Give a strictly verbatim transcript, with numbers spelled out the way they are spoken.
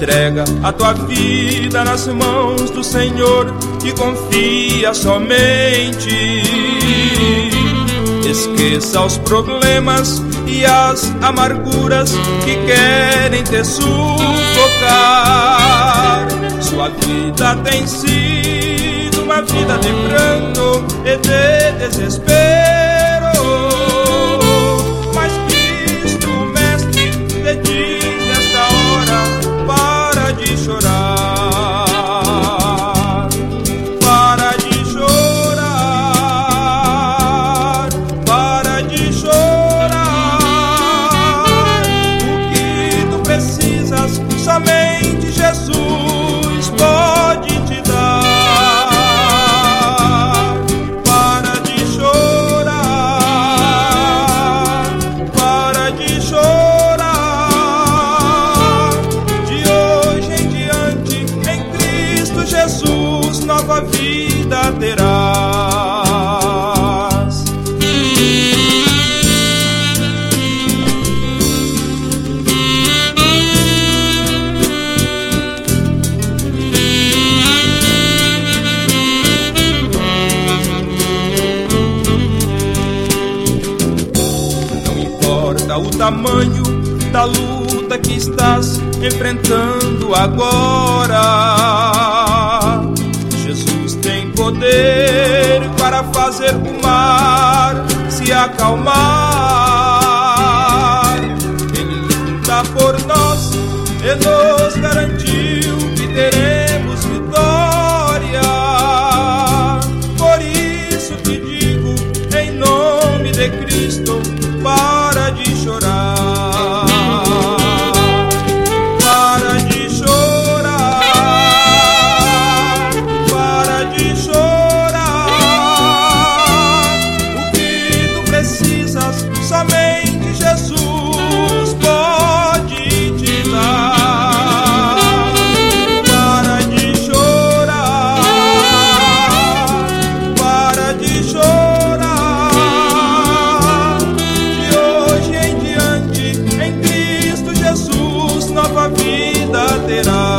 Entrega a tua vida nas mãos do Senhor e confia somente. Esqueça os problemas e as amarguras que querem te sufocar. Sua vida tem sido uma vida de pranto e de desespero, mas Cristo Mestre te diz nesta hora: para de chorar, para de chorar, para de chorar. O que tu precisas, somente Jesus pode te dar. Para de chorar, para de chorar. De hoje em diante, em Cristo Jesus, nova vida terás. Não importa o tamanho da luta que estás enfrentando agora, Jesus tem poder para fazer o mar se acalmar. Ele luta por nós e nos garantiu que teremos vitória. Por isso te digo, em nome de Cristo, para de chorar, para de chorar, para de chorar. O que tu precisas, somente Jesus pode te dar. Para de chorar, para de chorar. De hoje em diante, em Cristo Jesus, nova vida terás.